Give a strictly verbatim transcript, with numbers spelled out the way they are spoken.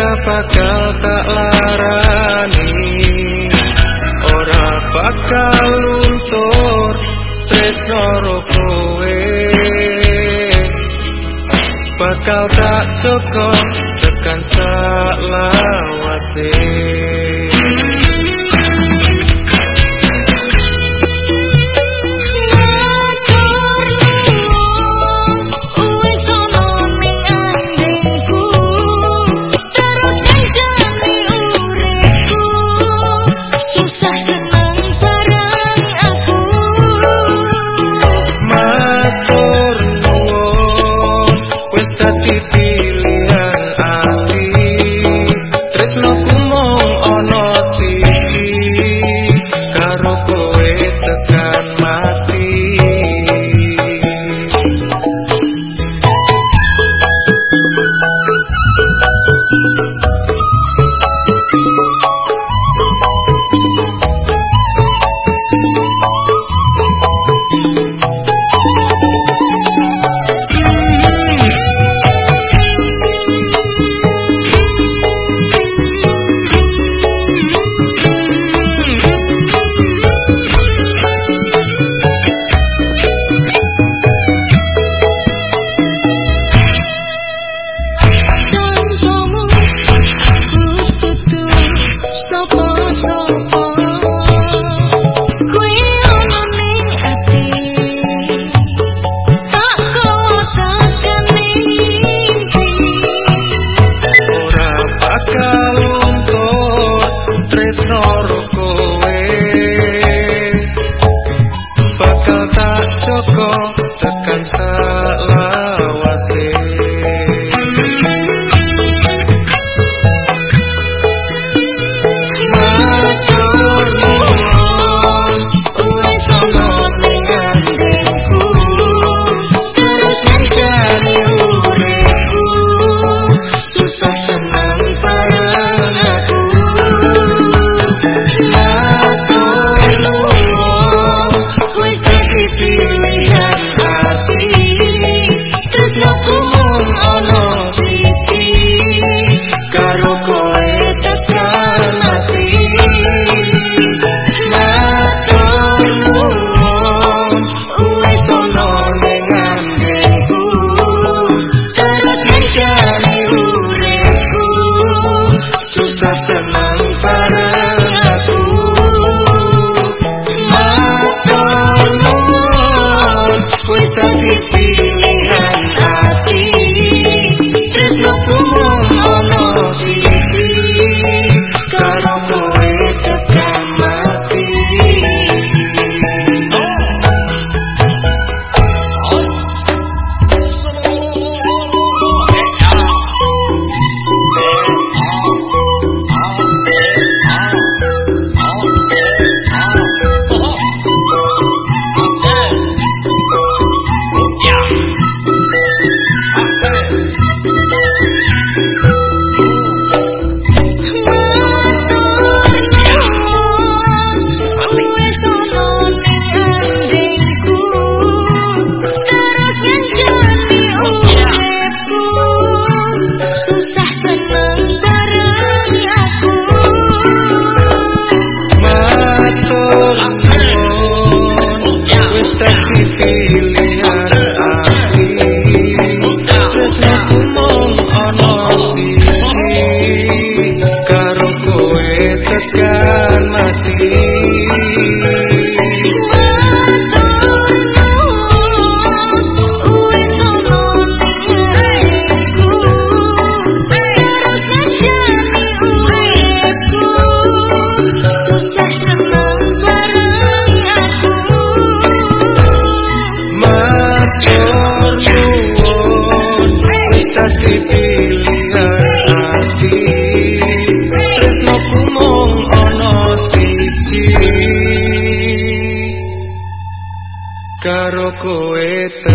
ora bakal tak larani, ora bakal luntur tresno karo kowe, bakal tak joko tekan selawase. Tresnoku mung ana siji karo kowe tekan mati. Tekan selawase. Matur nuwun wis ana ning gandengku, terus mencari uripku, susah senang bareng aku. Matur nuwun wis dadi pilihan tresnoku mung ana siji karo kowe tekan mati. Matur nuwun wis ana ning gandengku, terus mencari uripku, susah senang bareng aku. Matur nuwun wis dadi pilihan tresnoku mung ana siji karo kowe tekan mati. Karo kowe